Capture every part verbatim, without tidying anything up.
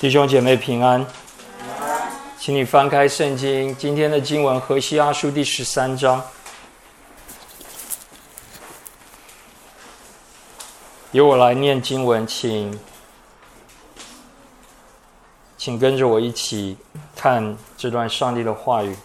弟兄姐妹平安，请你翻开圣经，今天的经文何西阿书第十三章，由我来念经文，请请跟着我一起看这段上帝的话语。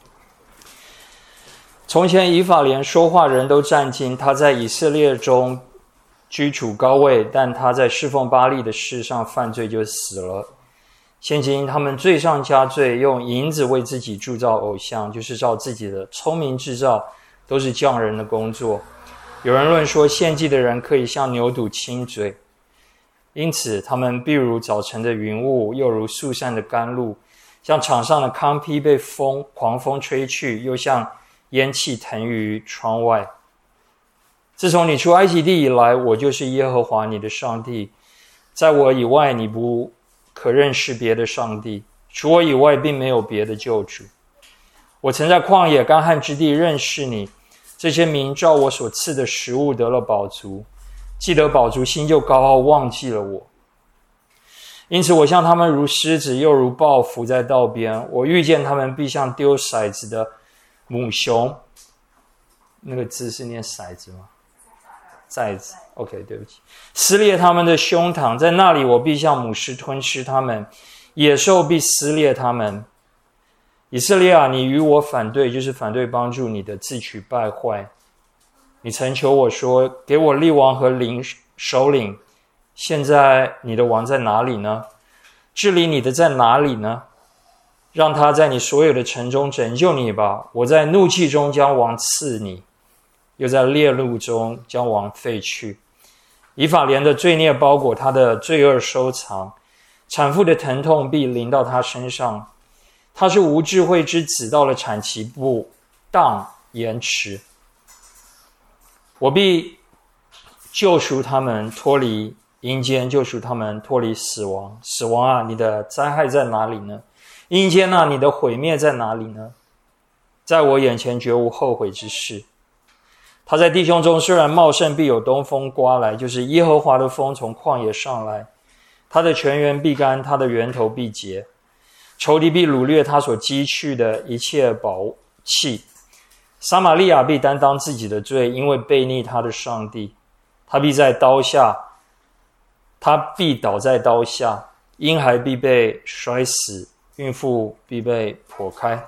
从前以法莲说话人都战兢，他在以色列中居处高位，但他在侍奉巴力的事上犯罪就死了。现今他们罪上加罪，用银子为自己铸造偶像，就是照自己的聪明制造，都是匠人的工作。有人论说，献祭的人可以向牛犊亲嘴，因此他们必如早晨的云雾，又如肃散的甘露，像场上的糠秕被风狂风吹去，又像烟气腾于窗外。自从你出埃及地以来，我就是耶和华你的上帝，在我以外你不可认识别的上帝，除我以外并没有别的救主。我曾在旷野干旱之地认识你，这些民照我所赐的食物得了饱足，既得饱足，心就高傲，忘记了我。因此我向他们如狮子，又如豹伏在道边。我遇见他们，必像丢骰子的母熊。那个字是念骰子吗？崽子 OK 对不起，撕裂他们的胸膛，在那里我必像母狮吞吃他们，野兽必撕裂他们。以色列啊，你与我反对，就是反对帮助你的，自取败坏。你曾求我说，给我立王和领首领，现在你的王在哪里呢？治理你的在哪里呢？让他在你所有的城中拯救你吧。我在怒气中将王赐你，又在烈怒中将王废去。以法莲的罪孽包裹他的罪恶收藏，产妇的疼痛必临到他身上。他是无智慧之子，到了产期不当延迟。我必救赎他们脱离阴间，救赎他们脱离死亡。死亡啊，你的灾害在哪里呢？阴间啊，你的毁灭在哪里呢？在我眼前绝无后悔之事。他在弟兄中虽然茂盛，必有东风刮来，就是耶和华的风从旷野上来。他的泉源必干，他的源头必结。仇敌必掳掠他所积蓄的一切宝器。撒玛利亚必担当自己的罪，因为悖逆他的上帝。他必在刀下，他必倒在刀下，婴孩必被摔死，孕妇必被剖开。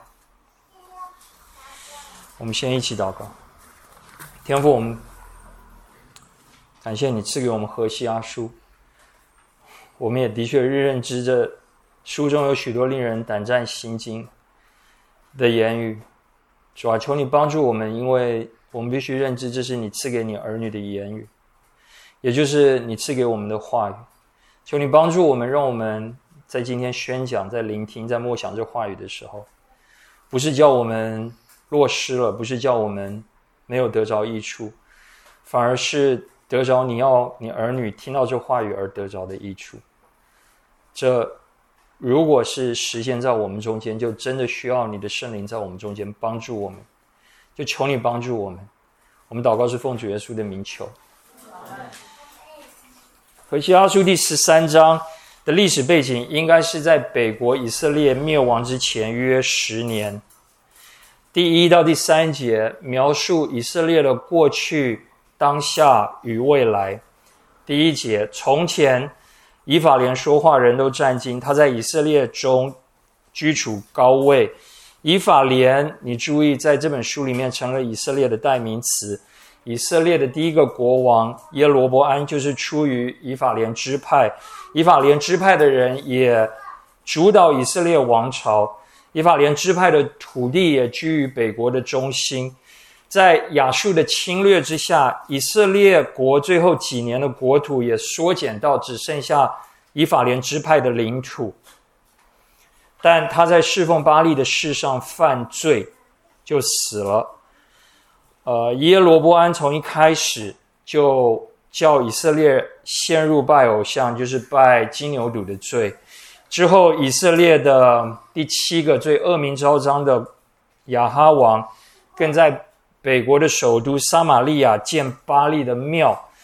我们先一起祷告。天父，我们感谢你赐给我们何西阿书，我们也的确认知着书中有许多令人胆战心惊的言语。主啊，求你帮助我们，因为我们必须认知这是你赐给你儿女的言语，也就是你赐给我们的话语。求你帮助我们，让我们在今天宣讲、在聆听、在默想这话语的时候，不是叫我们落失了，不是叫我们没有得着益处，反而是得着你要你儿女听到这话语而得着的益处。这如果是实现在我们中间，就真的需要你的圣灵在我们中间帮助我们，就求你帮助我们。我们祷告是奉主耶稣的名求。何西阿书第十三章的历史背景应该是在北国以色列灭亡之前约十年。第一到第三节描述以色列的过去、当下与未来。第一节，从前以法莲说话人都战兢，他在以色列中居处高位。以法莲，你注意，在这本书里面成了以色列的代名词。以色列的第一个国王耶罗波安就是出于以法莲支派，以法莲支派的人也主导以色列王朝。以法莲支派的土地也居于北国的中心。在亚述的侵略之下，以色列国最后几年的国土也缩减到只剩下以法莲支派的领土。但他在侍奉巴力的事上犯罪，就死了。呃，耶罗波安从一开始就叫以色列陷入拜偶像，就是拜金牛犊的罪。之后以色列的第七个最恶名昭彰的亚哈王，更在北国的首都撒玛利亚建巴力的庙。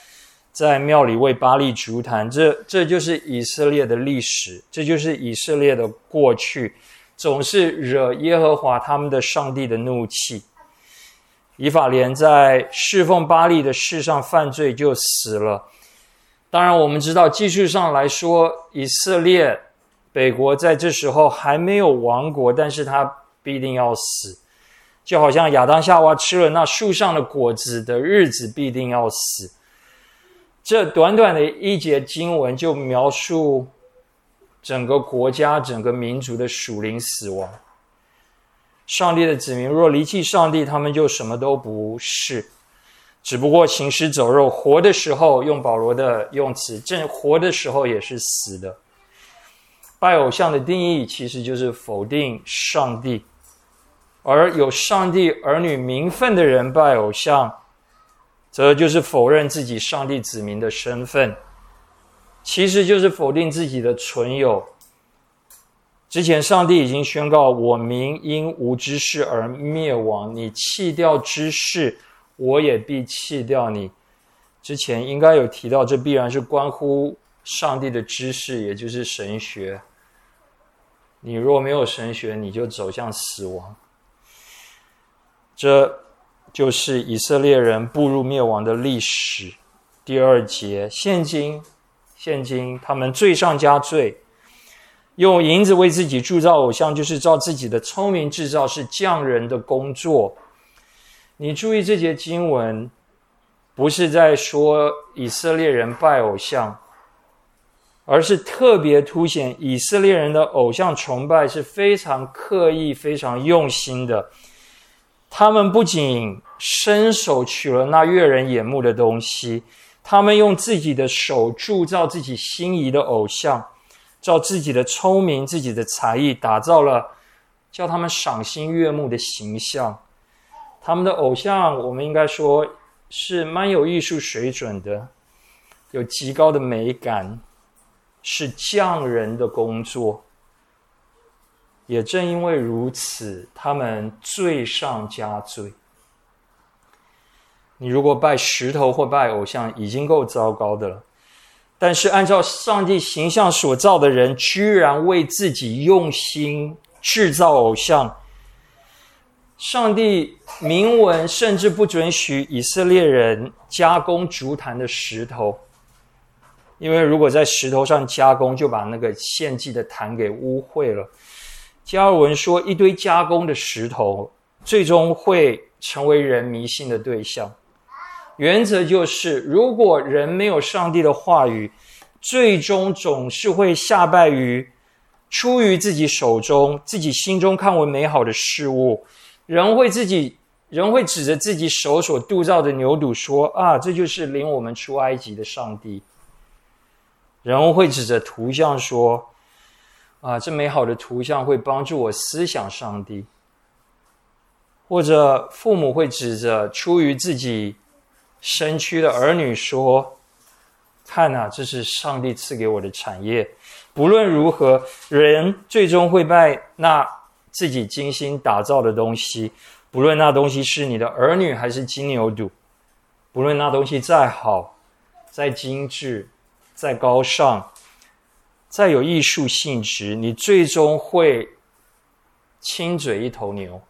在庙里为巴力筑坛，这这就是以色列的历史，这就是以色列的过去，总是惹耶和华他们的上帝的怒气。以法莲在侍奉巴力的事上犯罪就死了。当然我们知道技术上来说，以色列北国在这时候还没有亡国，但是他必定要死，就好像亚当夏娃吃了那树上的果子的日子必定要死。这短短的一节经文就描述整个国家整个民族的属灵死亡。上帝的子民若离弃上帝，他们就什么都不是，只不过行尸走肉，活的时候用保罗的用词，正活的时候也是死的。拜偶像的定义其实就是否定上帝，而有上帝儿女名分的人拜偶像，则就是否认自己上帝子民的身份，其实就是否定自己的存有。之前上帝已经宣告，我民因无知识而灭亡，你弃掉知识，我也必弃掉你。之前应该有提到，这必然是关乎上帝的知识，也就是神学。你若没有神学，你就走向死亡。这就是以色列人步入灭亡的历史。第二节，现今现今他们罪上加罪，用银子为自己铸造偶像，就是照自己的聪明制造，是匠人的工作。你注意这节经文，不是在说以色列人拜偶像，而是特别凸显以色列人的偶像崇拜是非常刻意非常用心的。他们不仅伸手取了那悦人眼目的东西，他们用自己的手铸造自己心仪的偶像，照自己的聪明自己的才艺打造了叫他们赏心悦目的形象。他们的偶像我们应该说是蛮有艺术水准的，有极高的美感，是匠人的工作。也正因为如此，他们罪上加罪。你如果拜石头或拜偶像已经够糟糕的了，但是按照上帝形象所造的人，居然为自己用心制造偶像。上帝明文甚至不准许以色列人加工筑坛的石头，因为如果在石头上加工，就把那个献祭的坛给污秽了。加尔文说，一堆加工的石头最终会成为人迷信的对象。原则就是，如果人没有上帝的话语，最终总是会下拜于出于自己手中自己心中看为美好的事物。人会自己人会指着自己手所铸造的牛犊说，啊，这就是领我们出埃及的上帝。人会指着图像说，啊，这美好的图像会帮助我思想上帝。或者父母会指着出于自己身躯的儿女说，看啊，这是上帝赐给我的产业。不论如何，人最终会拜那自己精心打造的东西，不论那东西是你的儿女还是金牛犊，不论那东西再好再精致再高尚再有艺术性质，你最终会亲嘴一头牛。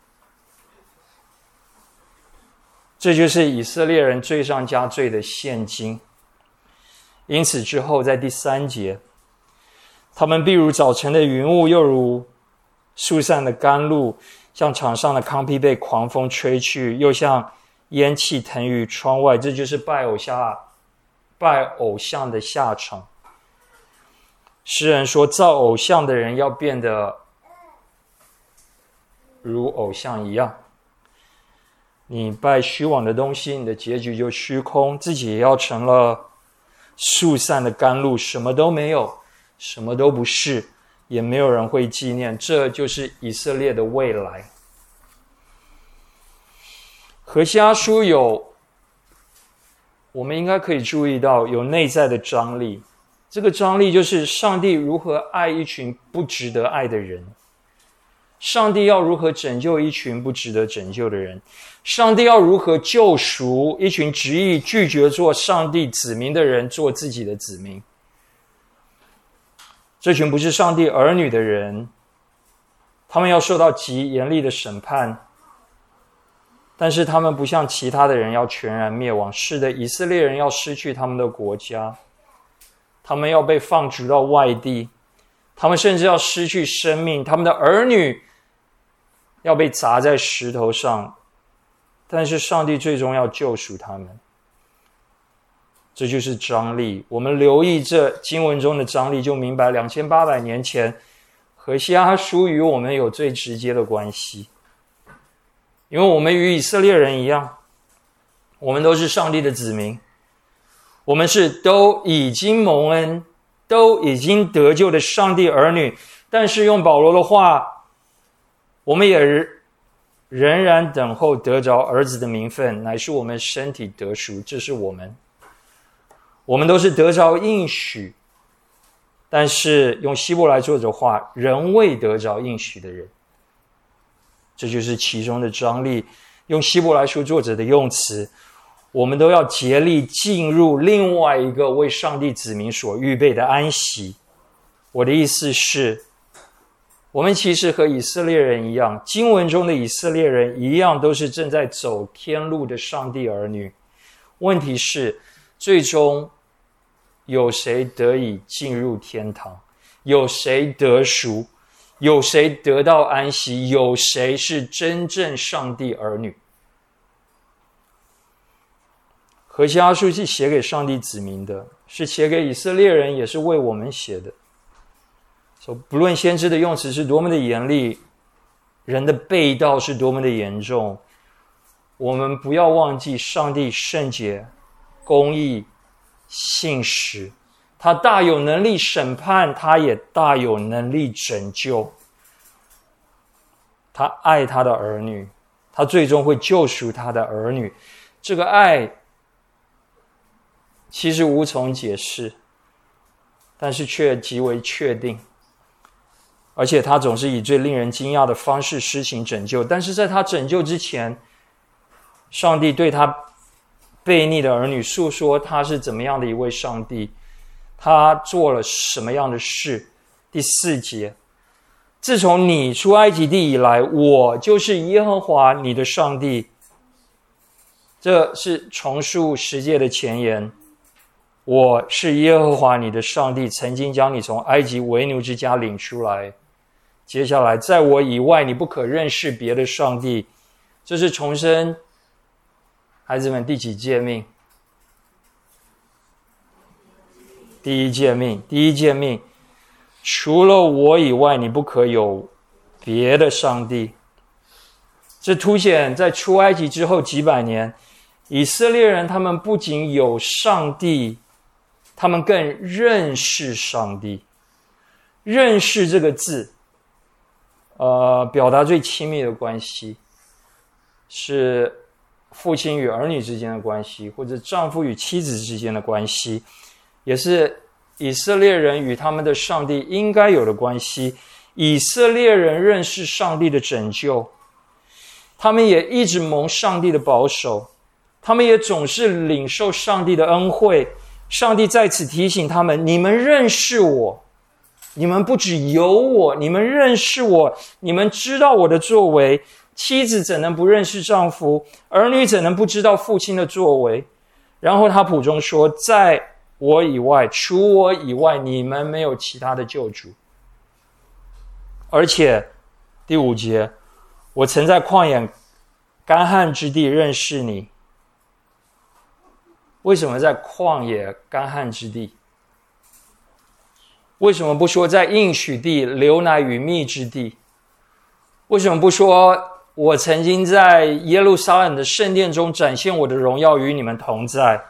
这就是以色列人罪上加罪的现今。因此之后在第三节，他们必如早晨的云雾，又如树上的甘露，像场上的糠秕被狂风吹去，又像烟气腾于窗外。这就是拜偶像拜偶像的下场。诗人说，造偶像的人要变得如偶像一样。你拜虚妄的东西，你的结局就虚空，自己也要成了树散的甘露，什么都没有，什么都不是，也没有人会纪念。这就是以色列的未来。何西阿书有，我们应该可以注意到有内在的张力。这个张力就是上帝如何爱一群不值得爱的人。 上帝要如何拯救一群不值得拯救的人？上帝要如何救赎一群执意拒绝做上帝子民的人，做自己的子民？这群不是上帝儿女的人，他们要受到极严厉的审判，但是他们不像其他的人要全然灭亡。是的，以色列人要失去他们的国家，他们要被放逐到外地，他们甚至要失去生命，他们的儿女要被砸在石头上，但是上帝最终要救赎他们。这就是张力。我们留意这经文中的张力，就明白两千八百年前何西阿书与我们有最直接的关系。因为我们与以色列人一样，我们都是上帝的子民，我们是都已经蒙恩，都已经得救的上帝儿女。但是用保罗的话，我们也仍然等候得着儿子的名分，乃是我们身体得赎。这是我们我们都是得着应许，但是用希伯来作者话，仍未得着应许的人。这就是其中的张力。用希伯来书作者的用词，我们都要竭力进入另外一个为上帝子民所预备的安息。我的意思是，我们其实和以色列人一样，经文中的以色列人一样，都是正在走天路的上帝儿女。问题是，最终有谁得以进入天堂？有谁得赎？有谁得到安息？有谁是真正上帝儿女？何西阿书是写给上帝子民的，是写给以色列人，也是为我们写的。所以不论先知的用词是多么的严厉，人的背道是多么的严重，我们不要忘记上帝圣洁、公义、信实，他大有能力审判，他也大有能力拯救。他爱他的儿女，他最终会救赎他的儿女。这个爱其实无从解释，但是却极为确定，而且他总是以最令人惊讶的方式施行拯救。但是在他拯救之前，上帝对他悖逆的儿女诉说他是怎么样的一位上帝，他做了什么样的事。第四节，自从你出埃及地以来，我就是耶和华你的上帝。这是重述十诫的前言。我是耶和华你的上帝，曾经将你从埃及为奴之家领出来。接下来，在我以外你不可认识别的上帝。这是重申孩子们第几诫命？第一诫命。第一诫命，除了我以外你不可有别的上帝。这凸显在出埃及之后几百年，以色列人他们不仅有上帝，他们更认识上帝。认识这个字呃，表达最亲密的关系，是父亲与儿女之间的关系，或者丈夫与妻子之间的关系，也是以色列人与他们的上帝应该有的关系。以色列人认识上帝的拯救，他们也一直蒙上帝的保守，他们也总是领受上帝的恩惠。上帝在此提醒他们，你们认识我，你们不只有我，你们认识我，你们知道我的作为。妻子怎能不认识丈夫？儿女怎能不知道父亲的作为？然后他补充说，在我以外，除我以外，你们没有其他的救主。而且第五节，我曾在旷野干旱之地认识你。为什么在旷野干旱之地？为什么不说在应许地流奶与蜜之地？为什么不说我曾经在耶路撒冷的圣殿中展现我的荣耀，与你们同在？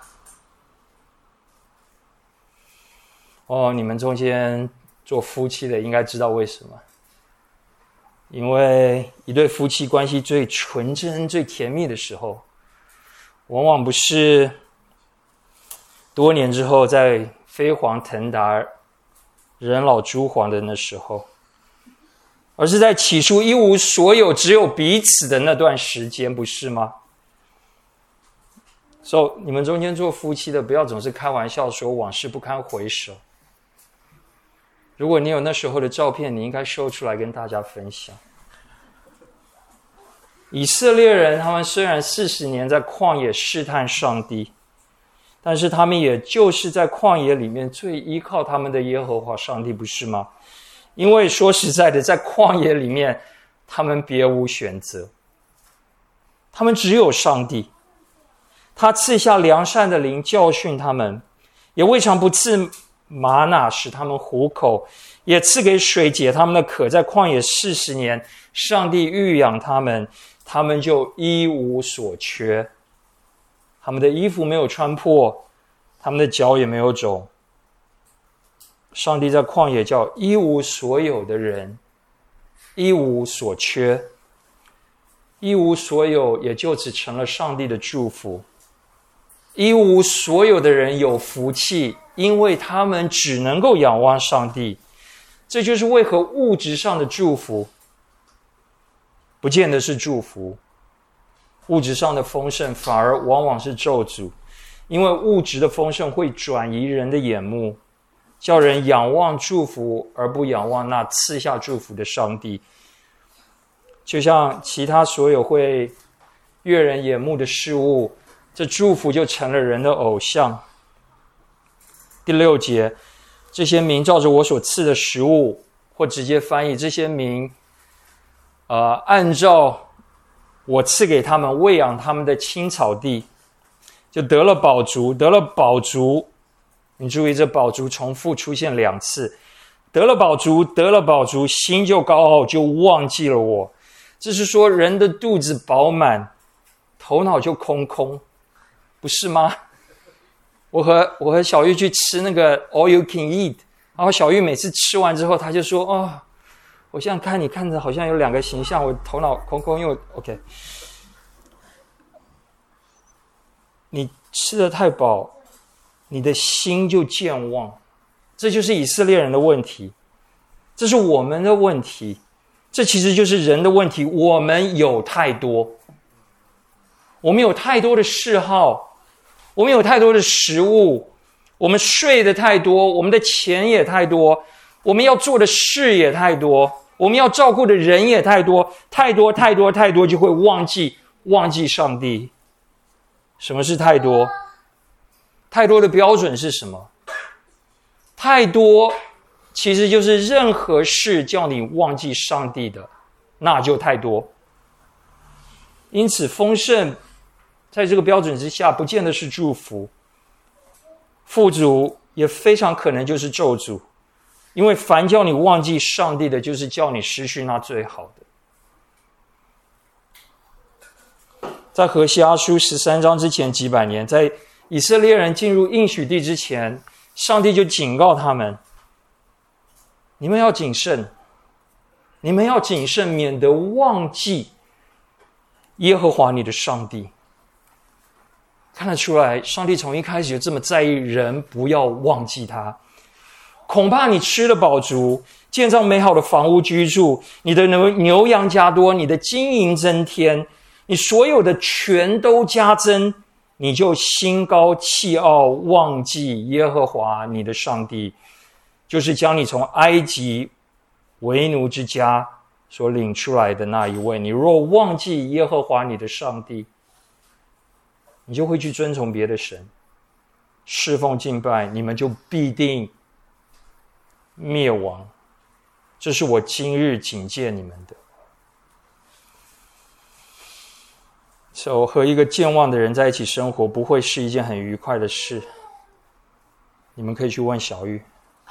哦，你们中间做夫妻的应该知道为什么。因为一对夫妻关系最纯真、最甜蜜的时候，往往不是多年之后在飞黄腾达、人老珠黄的那时候， 而是在起初一无所有，只有彼此的那段时间，不是吗？所以你们中间做夫妻的，不要总是开玩笑说往事不堪回首。如果你有那时候的照片，你应该秀出来跟大家分享。以色列人他们虽然四十年在旷野试探上帝，但是他们也就是在旷野里面最依靠他们的耶和华上帝，不是吗？因为说实在的，在旷野里面他们别无选择，他们只有上帝。他赐下良善的灵教训他们，也未尝不赐玛纳使他们糊口，也赐给水解他们的渴。在旷野四十年，上帝育养他们，他们就一无所缺。他们的衣服没有穿破，他们的脚也没有肿。上帝在旷野叫一无所有的人一无所缺，一无所有也就此成了上帝的祝福。一无所有的人有福气，因为他们只能够仰望上帝。这就是为何物质上的祝福不见得是祝福，物质上的丰盛反而往往是咒诅，因为物质的丰盛会转移人的眼目，叫人仰望祝福而不仰望那赐下祝福的上帝。就像其他所有会悦人眼目的事物，这祝福就成了人的偶像。第六节，这些民照着我所赐的食物，或直接翻译，这些民呃，按照我赐给他们喂养他们的青草地，就得了饱足。得了饱足，你注意这饱足重复出现两次，得了饱足，得了饱足，心就高傲，就忘记了我。这是说人的肚子饱满，头脑就空空，不是吗？我和我和小玉去吃那个 all you can eat， 然后小玉每次吃完之后，他就说：“哦，我现在看你看着好像有两个形象，我头脑空空，因为 OK， 你吃得太饱，你的心就健忘，这就是以色列人的问题，这是我们的问题，这其实就是人的问题。我们有太多，我们有太多的嗜好。”我们有太多的食物，我们睡的太多，我们的钱也太多，我们要做的事也太多，我们要照顾的人也太多，太多太多太多，就会忘记忘记上帝。什么是太多？太多的标准是什么？太多其实就是任何事叫你忘记上帝的，那就太多。因此丰盛在这个标准之下，不见得是祝福，富足也非常可能就是咒诅，因为凡叫你忘记上帝的，就是叫你失去那最好的。在何西阿书十三章之前几百年，在以色列人进入应许地之前，上帝就警告他们：你们要谨慎，你们要谨慎，免得忘记耶和华你的上帝。看得出来，上帝从一开始就这么在意人不要忘记他。恐怕你吃了饱足，建造美好的房屋居住，你的牛牛羊加多，你的金银增添，你所有的全都加增，你就心高气傲，忘记耶和华你的上帝，就是将你从埃及为奴之家所领出来的那一位。你若忘记耶和华你的上帝，你就会去遵从别的神，侍奉敬拜，你们就必定灭亡。这是我今日警戒你们的。所以和一个健忘的人在一起生活，不会是一件很愉快的事。你们可以去问小玉。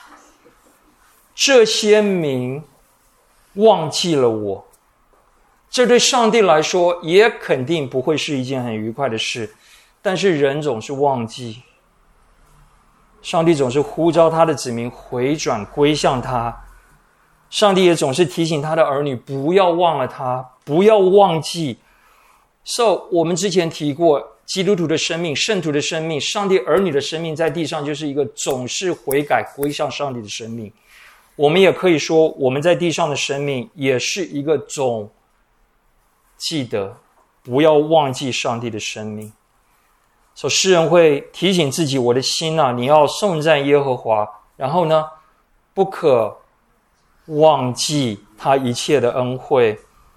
这些民忘记了我，这对上帝来说也肯定不会是一件很愉快的事。但是人总是忘记，上帝总是呼召他的子民回转归向他，上帝也总是提醒他的儿女不要忘了他，不要忘记。So 我们之前提过，基督徒的生命，圣徒的生命，上帝儿女的生命，在地上就是一个总是悔改归向上帝的生命。 我们也可以说，我们在地上的生命也是一个总记得不要忘记上帝的生命。所以诗人会提醒自己，我的心啊，你要颂赞耶和华，然后呢，不可忘记他一切的恩惠。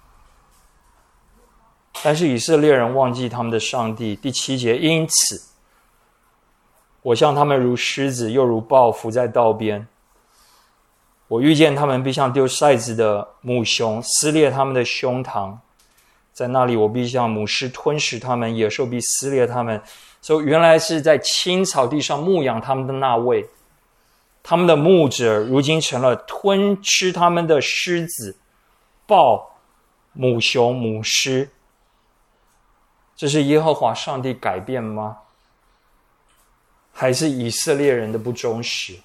但是以色列人忘记他们的上帝。第七节，因此我向他们如狮子，又如豹伏在道边。我遇见他们，必像丢骰子的母熊，撕裂他们的胸膛。在那里，我必像母狮吞噬他们，野兽必撕裂他们。所以原来是在青草地上牧养他们的那位，他们的牧者如今成了吞吃他们的狮子、豹、母熊、母狮。这是耶和华上帝改变吗？还是以色列人的不忠实？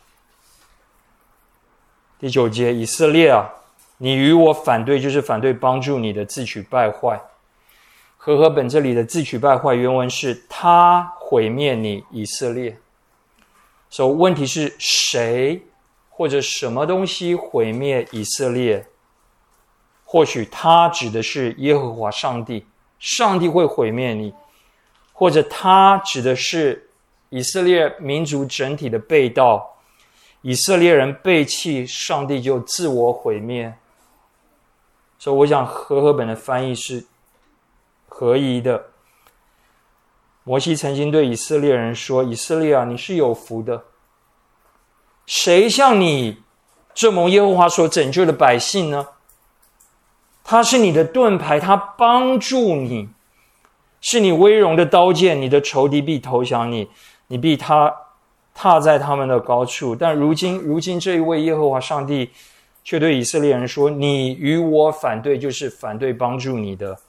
第九节，以色列啊，你与我反对，就是反对帮助你的，自取败坏。和合本这里的自取败坏原文是他毁灭你以色列。所以问题是谁或者什么东西毁灭以色列？或许他指的是耶和华上帝，上帝会毁灭你，或者他指的是以色列民族整体的背道，以色列人背弃上帝就自我毁灭。所以我想和合本的翻译是合宜的。摩西曾经对以色列人说，以色列啊，你是有福的，谁像你这蒙耶和华所拯救的百姓呢？他是你的盾牌，他帮助你，是你威荣的刀剑，你的仇敌必投降你，你必他踏在他们的高处。但如今如今这一位耶和华上帝却对以色列人说，你与我反对，就是反对帮助你的。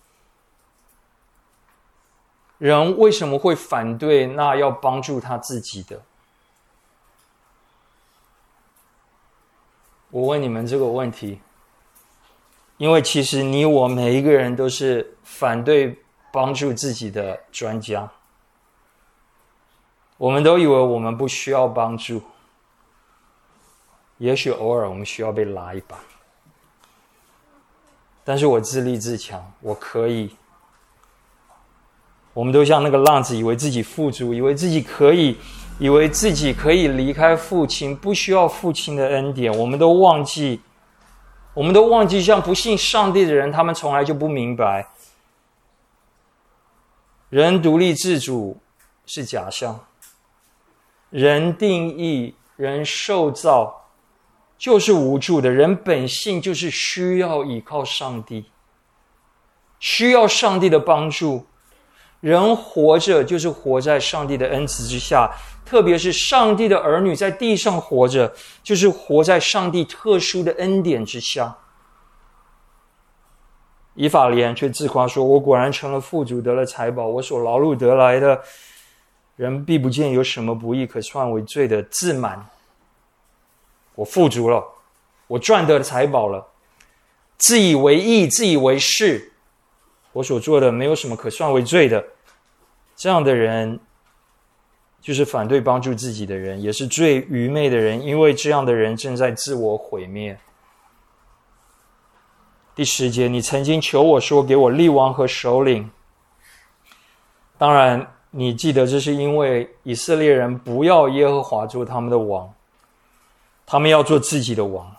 人为什么会反对那要帮助他自己的？我问你们这个问题，因为其实你我每一个人都是反对帮助自己的专家。我们都以为我们不需要帮助，也许偶尔我们需要被拉一把，但是我自立自强，我可以。我们都像那个浪子，以为自己富足，以为自己可以，以为自己可以离开父亲，不需要父亲的恩典。我们都忘记，我们都忘记，像不信上帝的人，他们从来就不明白，人独立自主是假象，人定义、人受造就是无助的，人本性就是需要依靠上帝，需要上帝的帮助。人活着就是活在上帝的恩慈之下，特别是上帝的儿女在地上活着，就是活在上帝特殊的恩典之下。以法莲却自夸说，我果然成了富足，得了财宝，我所劳碌得来的，人必不见有什么不义可算为罪的，自满。我富足了，我赚得财宝了，自以为义，自以为是，我所做的没有什么可算为罪的。这样的人就是反对帮助自己的人，也是最愚昧的人，因为这样的人正在自我毁灭。第十节，你曾经求我说，给我立王和首领。当然你记得，这是因为以色列人不要耶和华做他们的王，他们要做自己的王。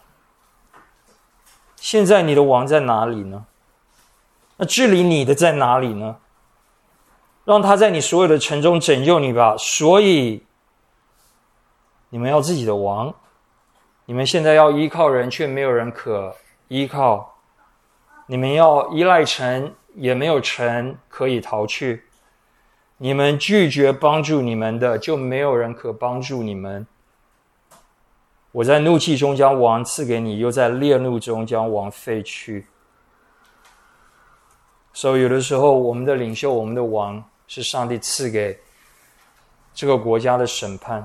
现在你的王在哪里呢？那治理你的在哪里呢？让他在你所有的城中拯救你吧。所以你们要自己的王，你们现在要依靠人，却没有人可依靠。你们要依赖城，也没有城可以逃去。你们拒绝帮助你们的，就没有人可帮助你们。我在怒气中将王赐给你，又在烈怒中将王废去。所以有的时候我们的领袖，我们的王是上帝赐给这个国家的审判。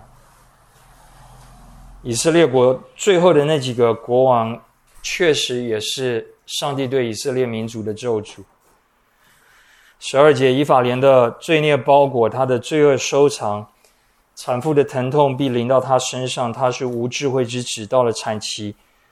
以色列国最后的那几个国王确实也是上帝对以色列民族的咒诅。十二节，以法莲的罪孽包裹他的罪恶收藏，产妇的疼痛必临到他身上，他是无智慧之子，到了产期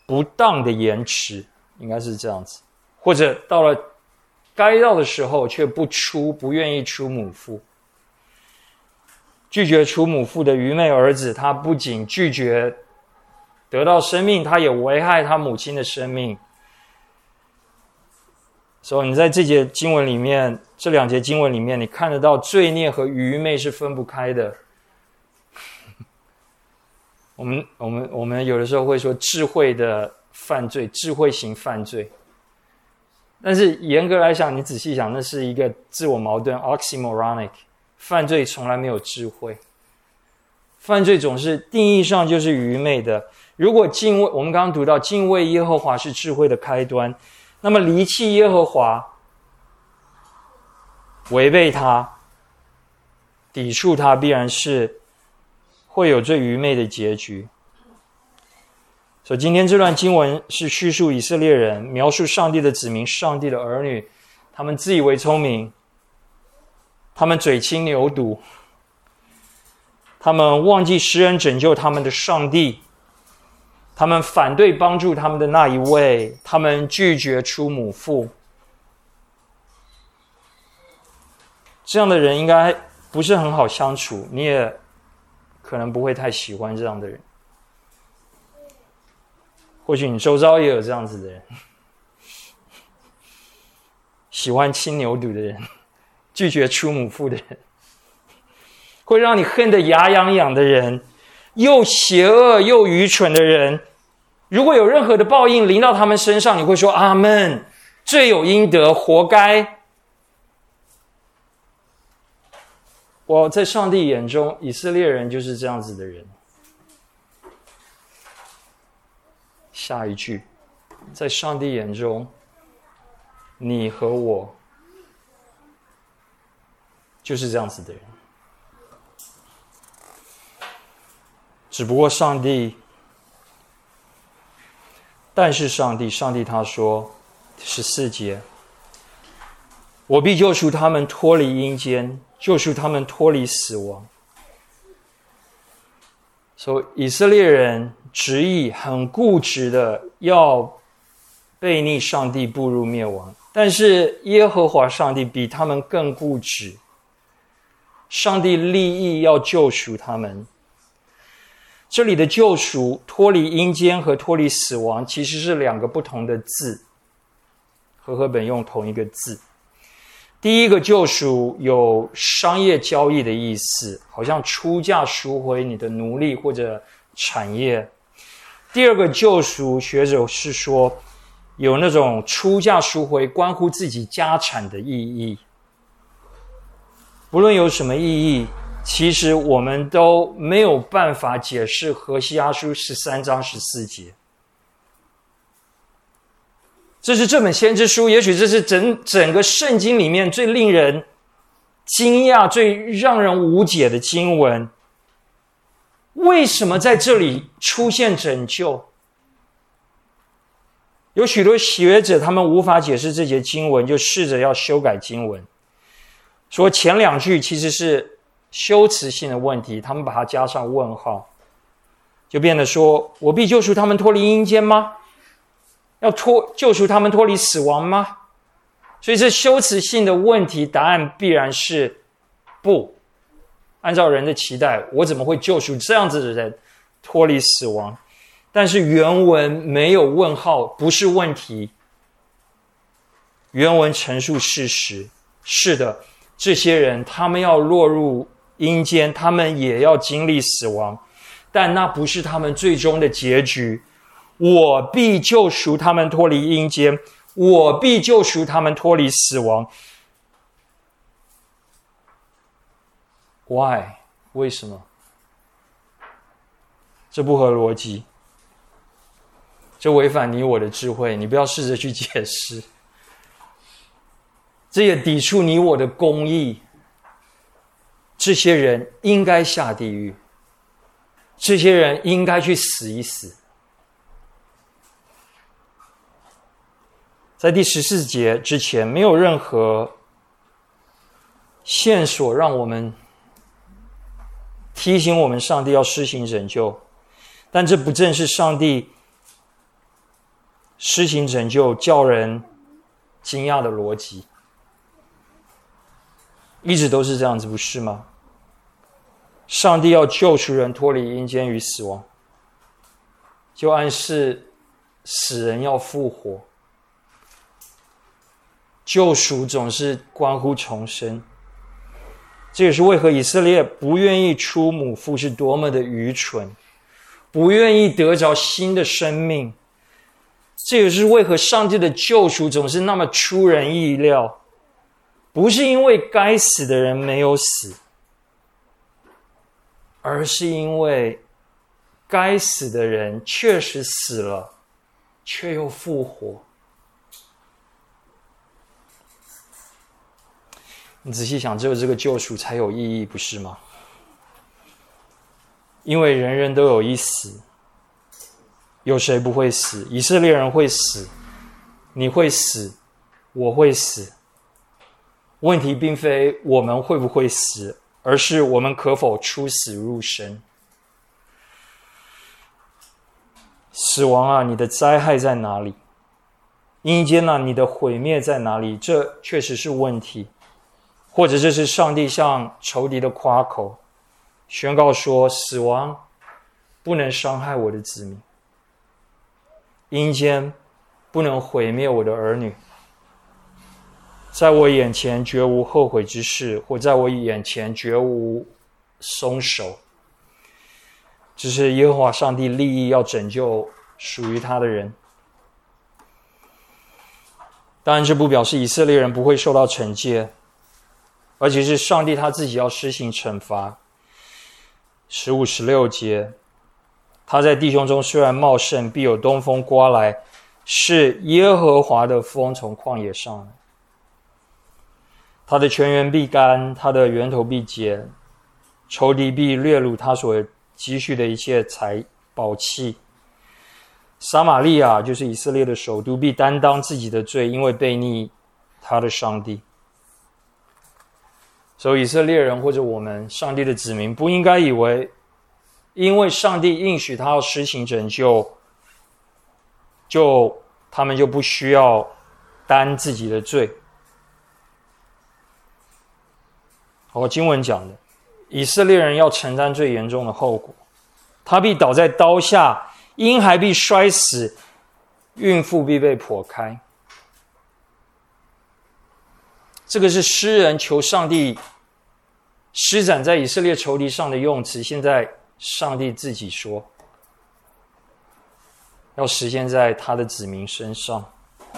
不当的延迟，应该是这样子，或者到了该到的时候却不出，不愿意出母腹。拒绝出母腹的愚昧儿子，他不仅拒绝得到生命，他也危害他母亲的生命。所以你在这节经文里面，这两节经文里面，你看得到罪孽和愚昧是分不开的。我们我们我们有的时候会说智慧的犯罪，智慧型犯罪，但是严格来讲，你仔细想，那是一个自我矛盾 oxymoronic。犯罪从来没有智慧，犯罪总是定义上就是愚昧的。如果敬畏，我们刚刚读到敬畏耶和华是智慧的开端，那么离弃耶和华，违背他，抵触他，必然是会有最愚昧的结局。所以今天这段经文是叙述以色列人，描述上帝的子民，上帝的儿女，他们自以为聪明，他们嘴轻牛犊，他们忘记施恩拯救他们的上帝，他们反对帮助他们的那一位，他们拒绝出母腹。这样的人应该不是很好相处，你也可能不会太喜欢这样的人。或许你周遭也有这样子的人，喜欢亲牛犊的人，拒绝出母腹的人，会让你恨得牙痒痒的人，又邪恶又愚蠢的人，如果有任何的报应临到他们身上，你会说阿们，罪有应得，活该。我在上帝眼中，以色列人就是这样子的人。下一句，在上帝眼中，你和我就是这样子的人。只不过上帝，但是上帝，上帝他说，十四节，我必救赎他们脱离阴间，救赎他们脱离死亡。所以以色列人执意很固执的要背逆上帝，步入灭亡。但是耶和华上帝比他们更固执，上帝立意要救赎他们。这里的救赎，脱离阴间和脱离死亡，其实是两个不同的字，和合本用同一个字。第一个救赎有商业交易的意思，好像出价赎回你的奴隶或者产业。第二个救赎，学者是说有那种出价赎回关乎自己家产的意义。不论有什么意义，其实我们都没有办法解释何西阿书十三章十四节。这是这本先知书，也许这是整整个圣经里面最令人惊讶、最让人无解的经文。为什么在这里出现拯救？有许多学者他们无法解释这节经文，就试着要修改经文，说前两句其实是修辞性的问题，他们把它加上问号，就变得说，我必救赎他们脱离阴间吗？要脱救赎他们脱离死亡吗？所以这修辞性的问题，答案必然是不。按照人的期待，我怎么会救赎这样子的人脱离死亡？但是原文没有问号，不是问题。原文陈述事实，是的，这些人他们要落入阴间，他们也要经历死亡，但那不是他们最终的结局。我必救赎他们脱离阴间，我必救赎他们脱离死亡。Why？ 为什么？这不合逻辑，这违反你我的智慧，你不要试着去解释。这也抵触你我的公义。这些人应该下地狱，这些人应该去死一死。在第十四节之前，没有任何线索让我们提醒我们上帝要施行拯救，但这不正是上帝施行拯救叫人惊讶的逻辑，一直都是这样子，不是吗？上帝要救赎人脱离阴间与死亡，就暗示死人要复活。救赎总是关乎重生，这也是为何以色列不愿意出母腹是多么的愚蠢，不愿意得着新的生命。这也是为何上帝的救赎总是那么出人意料，不是因为该死的人没有死，而是因为该死的人确实死了，却又复活。你仔细想，只有这个救赎才有意义，不是吗？因为人人都有一死，有谁不会死？以色列人会死，你会死，我会死。问题并非我们会不会死，而是我们可否出死入生。死亡啊，你的灾害在哪里？阴间啊，你的毁灭在哪里？这确实是问题。或者这是上帝向仇敌的夸口，宣告说死亡不能伤害我的子民，阴间不能毁灭我的儿女，在我眼前绝无后悔之事，或在我眼前绝无松手。这是耶和华上帝立意要拯救属于他的人。当然这不表示以色列人不会受到惩戒，而且是上帝他自己要施行惩罚。十五、十六节，他在弟兄中虽然茂盛，必有东风刮来，是耶和华的风从旷野上来。他的泉源必干，他的源头必竭，仇敌必掠掳他所积蓄的一切财宝器。撒玛利亚就是以色列的首都，必担当自己的罪，因为悖逆他的上帝。所以以色列人或者我们上帝的子民不应该以为因为上帝应许他要施行拯救，就他们就不需要担自己的罪。好，经文讲的以色列人要承担最严重的后果，他必倒在刀下，婴孩必摔死，孕妇必被剖开。这个是诗人求上帝施展在以色列仇敌上的用词，现在上帝自己说要实现在他的子民身上。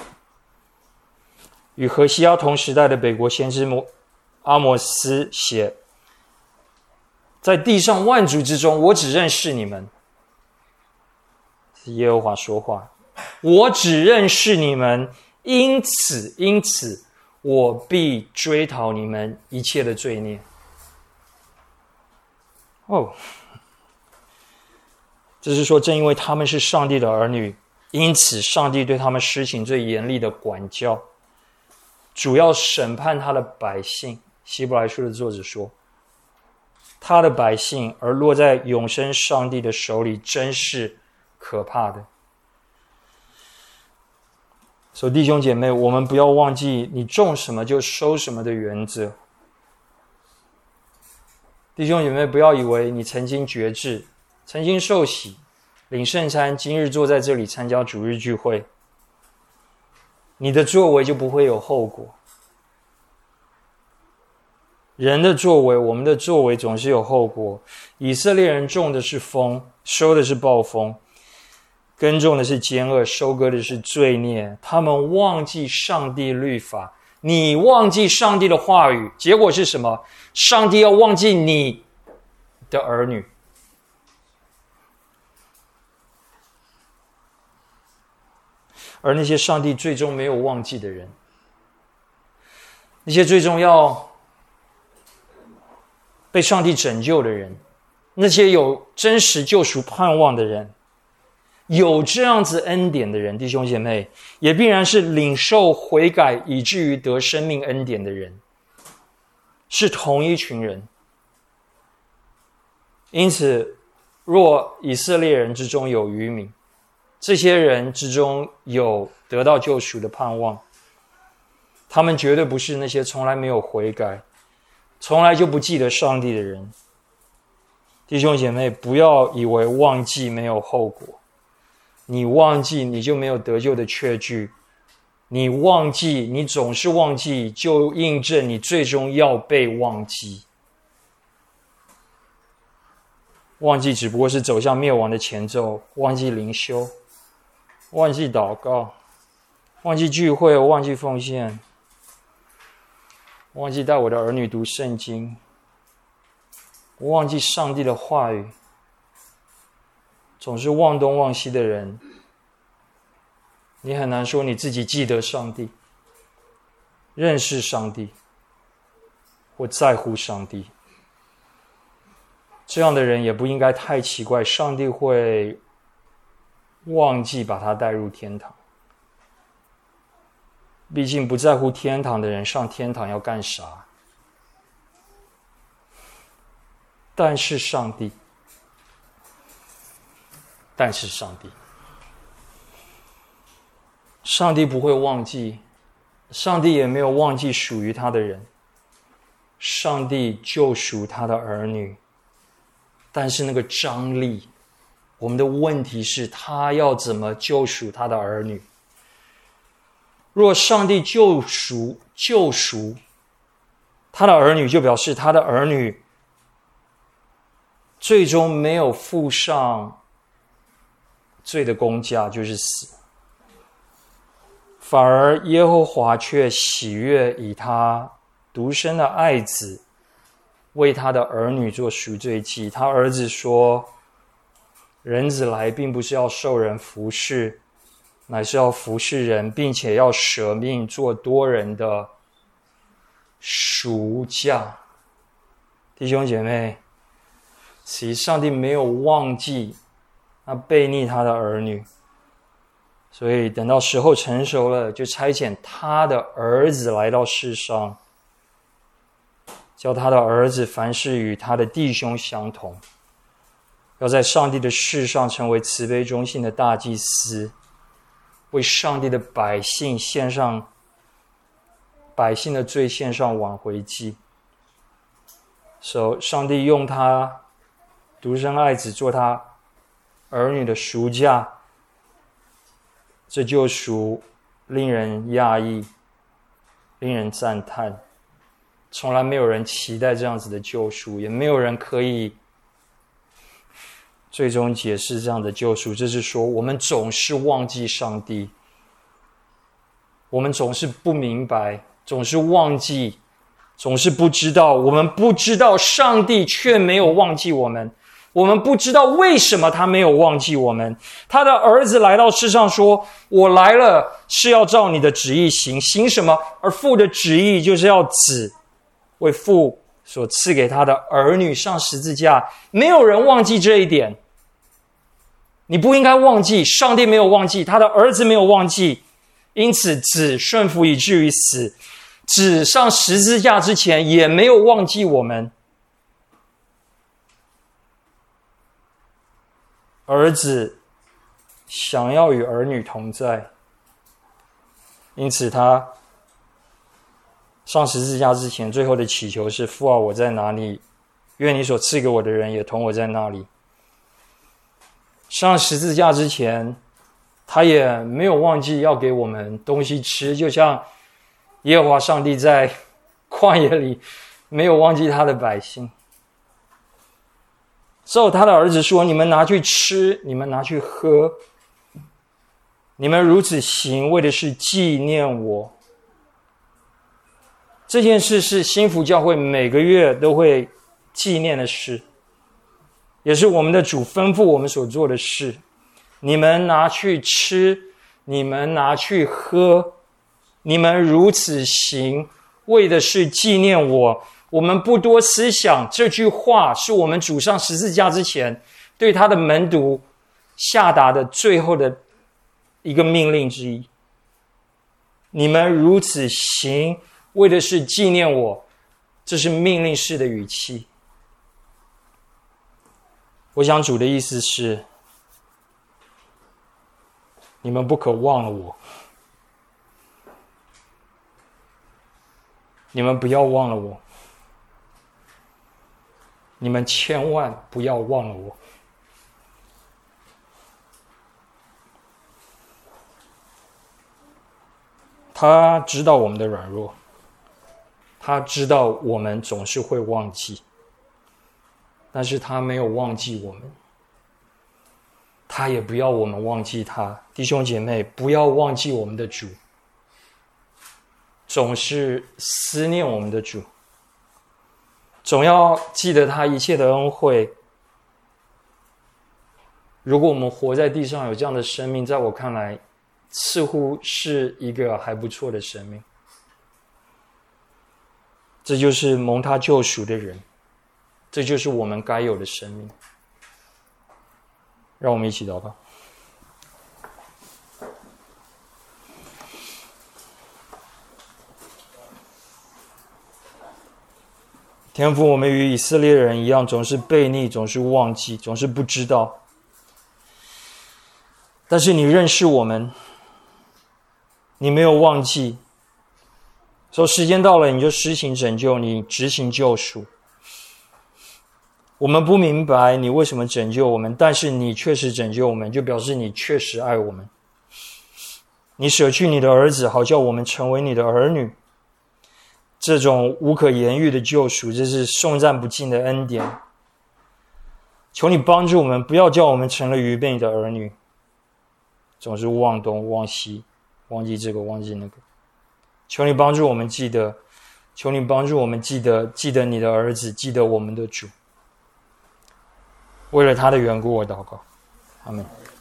与何西阿同时代的北国先知阿摩斯写，在地上万族之中，我只认识你们，是耶和华说话，我只认识你们，因此因此我必追讨你们一切的罪孽。哦，这是说正因为他们是上帝的儿女，因此上帝对他们施行最严厉的管教，主要审判他的百姓。希伯来书的作者说，他的百姓而落在永生上帝的手里，真是可怕的。所以弟兄姐妹，我们不要忘记你种什么就收什么的原则。弟兄姐妹，不要以为你曾经决志，曾经受洗领圣餐，今日坐在这里参加主日聚会，你的作为就不会有后果。人的作为，我们的作为总是有后果。以色列人种的是风，收的是暴风，耕种的是奸恶，收割的是罪孽。他们忘记上帝律法，你忘记上帝的话语，结果是什么？上帝要忘记你的儿女。而那些上帝最终没有忘记的人，那些最终要被上帝拯救的人，那些有真实救赎盼望的人，有这样子恩典的人，弟兄姐妹，也必然是领受悔改以至于得生命恩典的人，是同一群人。因此，若以色列人之中有渔民， 这些人之中有得到救赎的盼望，他们绝对不是那些从来没有悔改、从来就不记得上帝的人。弟兄姐妹，不要以为忘记没有后果，你忘记你就没有得救的确据，你忘记你总是忘记，就印证你最终要被忘记。忘记只不过是走向灭亡的前奏，忘记灵修，忘记祷告，忘记聚会，忘记奉献，忘记带我的儿女读圣经，忘记上帝的话语，总是忘东忘西的人，你很难说你自己记得上帝、认识上帝或在乎上帝。这样的人也不应该太奇怪，上帝会忘记把他带入天堂。毕竟不在乎天堂的人上天堂要干啥？但是上帝，但是上帝，上帝不会忘记，上帝也没有忘记属于他的人。上帝救赎他的儿女，但是那个张力，我们的问题是他要怎么救赎他的儿女？若上帝救赎救赎他的儿女，就表示他的儿女最终没有付上罪的工价，就是死，反而耶和华却喜悦以他独生的爱子为他的儿女做赎罪祭。他儿子说，人子来并不是要受人服侍，乃是要服侍人，并且要舍命做多人的赎价。弟兄姐妹，其实上帝没有忘记那悖逆他的儿女，所以等到时候成熟了，就差遣他的儿子来到世上，叫他的儿子凡事与他的弟兄相同，要在上帝的世上成为慈悲忠信的大祭司，为上帝的百姓献上百姓的罪，献上挽回祭。所以上帝用他独生爱子做他儿女的赎价，这救赎令人讶异，令人赞叹。从来没有人期待这样子的救赎，也没有人可以最终解释这样的救赎。这是说，我们总是忘记上帝，我们总是不明白，总是忘记，总是不知道。我们不知道上帝却没有忘记我们，我们不知道为什么他没有忘记我们。他的儿子来到世上说，我来了是要照你的旨意行。行什么？而父的旨意就是要子为父所赐给他的儿女上十字架。没有人忘记这一点，你不应该忘记，上帝没有忘记，他的儿子没有忘记，因此子顺服以至于死，子上十字架之前也没有忘记我们。儿子想要与儿女同在，因此他上十字架之前最后的祈求是，父啊，我在哪里？愿你所赐给我的人也同我在那里。上十字架之前，他也没有忘记要给我们东西吃，就像耶和华上帝在旷野里没有忘记他的百姓。之后他的儿子说，你们拿去吃，你们拿去喝，你们如此行，为的是纪念我。这件事是新福教会每个月都会纪念的事，也是我们的主吩咐我们所做的事。你们拿去吃，你们拿去喝，你们如此行，为的是纪念我。我们不多思想，这句话是我们主上十字架之前对他的门徒下达的最后的一个命令之一。你们如此行，为的是纪念我，这是命令式的语气。我想主的意思是， 你们不可忘了我，你们不要忘了我，你们千万不要忘了我。他知道我们的软弱，他知道我们总是会忘记，但是他没有忘记我们，他也不要我们忘记他。弟兄姐妹，不要忘记我们的主，总是思念我们的主，总要记得他一切的恩惠。如果我们活在地上有这样的生命，在我看来似乎是一个还不错的生命。这就是蒙他救赎的人，这就是我们该有的生命。让我们一起祷告。天父，我们与以色列人一样，总是悖逆，总是忘记，总是不知道。但是你认识我们，你没有忘记，说时间到了，你就施行拯救，你执行救赎。我们不明白你为什么拯救我们，但是你确实拯救我们，就表示你确实爱我们。你舍去你的儿子，好叫我们成为你的儿女。这种无可言喻的救赎，这是颂赞不尽的恩典。求你帮助我们，不要叫我们成了愚昧的儿女，总是忘东忘西，忘记这个忘记那个。求你帮助我们记得，求你帮助我们记得，记得你的儿子，记得我们的主。为了他的缘故，我祷告，阿们。